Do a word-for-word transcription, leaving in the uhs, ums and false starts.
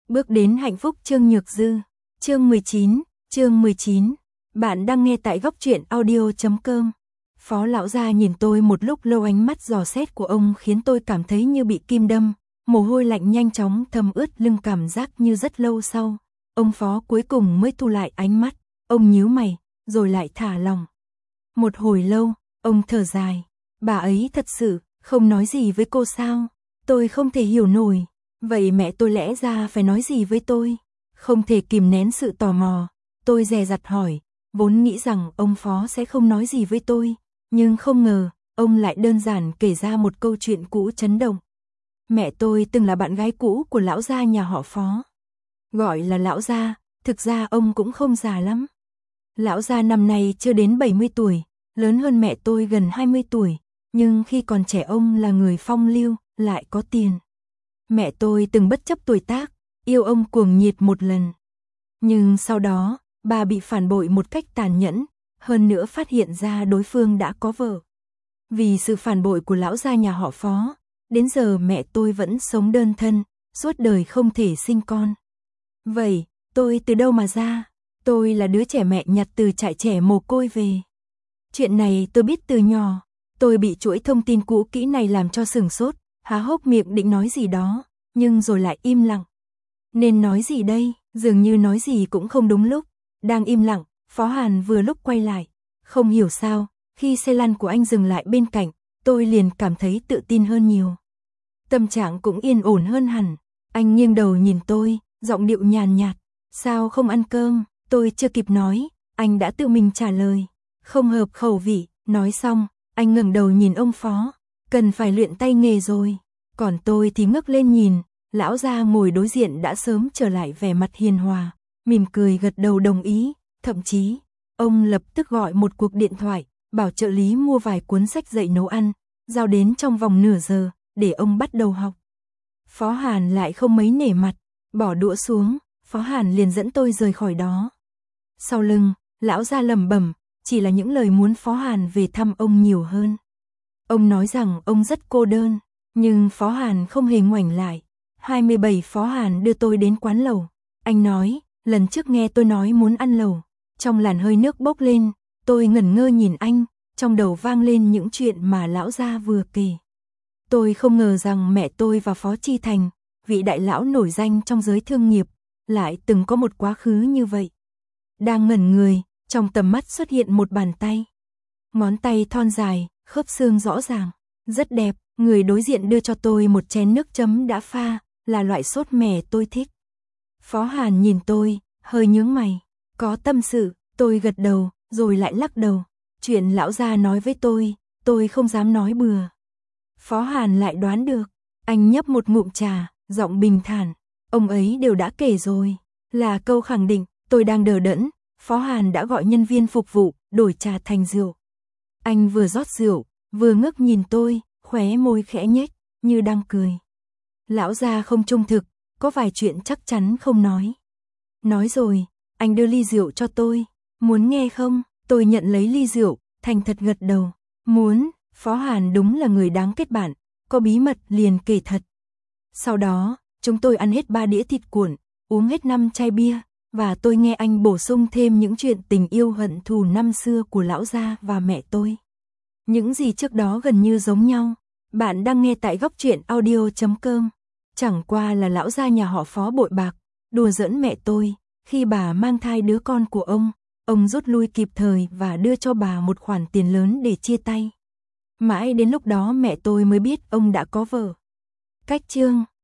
Bước đến hạnh phúc Trương Nhược Dư. Chương mười chín, chương mười chín. Bạn đang nghe tại góc truyện audio chấm com. Phó lão gia nhìn tôi một lúc lâu, ánh mắt dò xét của ông khiến tôi cảm thấy như bị kim đâm, mồ hôi lạnh nhanh chóng thấm ướt lưng, cảm giác như rất lâu sau. Ông Phó cuối cùng mới thu lại ánh mắt, ông nhíu mày, rồi lại thả lỏng. Một hồi lâu, ông thở dài, bà ấy thật sự không nói gì với cô sao? Tôi không thể hiểu nổi. Vậy mẹ tôi lẽ ra phải nói gì với tôi? Không thể kìm nén sự tò mò, tôi dè dặt hỏi, vốn nghĩ rằng ông Phó sẽ không nói gì với tôi, nhưng không ngờ, ông lại đơn giản kể ra một câu chuyện cũ chấn động. Mẹ tôi từng là bạn gái cũ của lão gia nhà họ Phó. Gọi là lão gia, thực ra ông cũng không già lắm. Lão gia năm nay chưa đến bảy mươi tuổi, lớn hơn mẹ tôi gần hai mươi tuổi, nhưng khi còn trẻ ông là người phong lưu, lại có tiền. Mẹ tôi từng bất chấp tuổi tác, yêu ông cuồng nhiệt một lần. Nhưng sau đó, bà bị phản bội một cách tàn nhẫn, hơn nữa phát hiện ra đối phương đã có vợ. Vì sự phản bội của lão gia nhà họ Phó, đến giờ mẹ tôi vẫn sống đơn thân, suốt đời không thể sinh con. Vậy, tôi từ đâu mà ra? Tôi là đứa trẻ mẹ nhặt từ trại trẻ mồ côi về. Chuyện này tôi biết từ nhỏ, tôi bị chuỗi thông tin cũ kỹ này làm cho sửng sốt, há hốc miệng định nói gì đó, nhưng rồi lại im lặng. Nên nói gì đây? Dường như nói gì cũng không đúng lúc. Đang im lặng, Phó Hàn vừa lúc quay lại. Không hiểu sao, khi xe lăn của anh dừng lại bên cạnh, tôi liền cảm thấy tự tin hơn nhiều. Tâm trạng cũng yên ổn hơn hẳn. Anh nghiêng đầu nhìn tôi, giọng điệu nhàn nhạt. Sao không ăn cơm? Tôi chưa kịp nói, anh đã tự mình trả lời. Không hợp khẩu vị. Nói xong, anh ngẩng đầu nhìn ông Phó. Cần phải luyện tay nghề rồi. Còn tôi thì ngước lên nhìn, lão gia ngồi đối diện đã sớm trở lại vẻ mặt hiền hòa, mỉm cười gật đầu đồng ý, thậm chí, ông lập tức gọi một cuộc điện thoại, bảo trợ lý mua vài cuốn sách dạy nấu ăn, giao đến trong vòng nửa giờ, để ông bắt đầu học. Phó Hàn lại không mấy nể mặt, bỏ đũa xuống, Phó Hàn liền dẫn tôi rời khỏi đó. Sau lưng, lão gia lẩm bẩm, chỉ là những lời muốn Phó Hàn về thăm ông nhiều hơn. Ông nói rằng ông rất cô đơn, nhưng Phó Hàn không hề ngoảnh lại. hai mươi bảy Phó Hàn đưa tôi đến quán lẩu. Anh nói, lần trước nghe tôi nói muốn ăn lẩu. Trong làn hơi nước bốc lên, tôi ngẩn ngơ nhìn anh, trong đầu vang lên những chuyện mà lão gia vừa kể. Tôi không ngờ rằng mẹ tôi và Phó Chi Thành, vị đại lão nổi danh trong giới thương nghiệp, lại từng có một quá khứ như vậy. Đang ngẩn người, trong tầm mắt xuất hiện một bàn tay. Ngón tay thon dài, khớp xương rõ ràng, rất đẹp. Người đối diện đưa cho tôi một chén nước chấm đã pha, là loại sốt mè tôi thích. Phó Hàn nhìn tôi, hơi nhướng mày. Có tâm sự, tôi gật đầu, rồi lại lắc đầu. Chuyện lão gia nói với tôi, tôi không dám nói bừa. Phó Hàn lại đoán được. Anh nhấp một ngụm trà, giọng bình thản. Ông ấy đều đã kể rồi. Là câu khẳng định, tôi đang đờ đẫn. Phó Hàn đã gọi nhân viên phục vụ, đổi trà thành rượu. Anh vừa rót rượu, vừa ngước nhìn tôi, khóe môi khẽ nhếch, như đang cười. Lão gia không trung thực, có vài chuyện chắc chắn không nói. Nói rồi, anh đưa ly rượu cho tôi. Muốn nghe không? Tôi nhận lấy ly rượu, thành thật gật đầu. Muốn. Phó Hàn đúng là người đáng kết bạn, có bí mật liền kể thật. Sau đó, chúng tôi ăn hết ba đĩa thịt cuộn, uống hết năm chai bia, và tôi nghe anh bổ sung thêm những chuyện tình yêu hận thù năm xưa của lão gia và mẹ tôi. Những gì trước đó gần như giống nhau. Bạn đang nghe tại góc truyện audio chấm com. Chẳng qua là lão gia nhà họ Phó bội bạc, đùa giỡn mẹ tôi. Khi bà mang thai đứa con của ông, ông rút lui kịp thời và đưa cho bà một khoản tiền lớn để chia tay. Mãi đến lúc đó mẹ tôi mới biết ông đã có vợ. Cách chương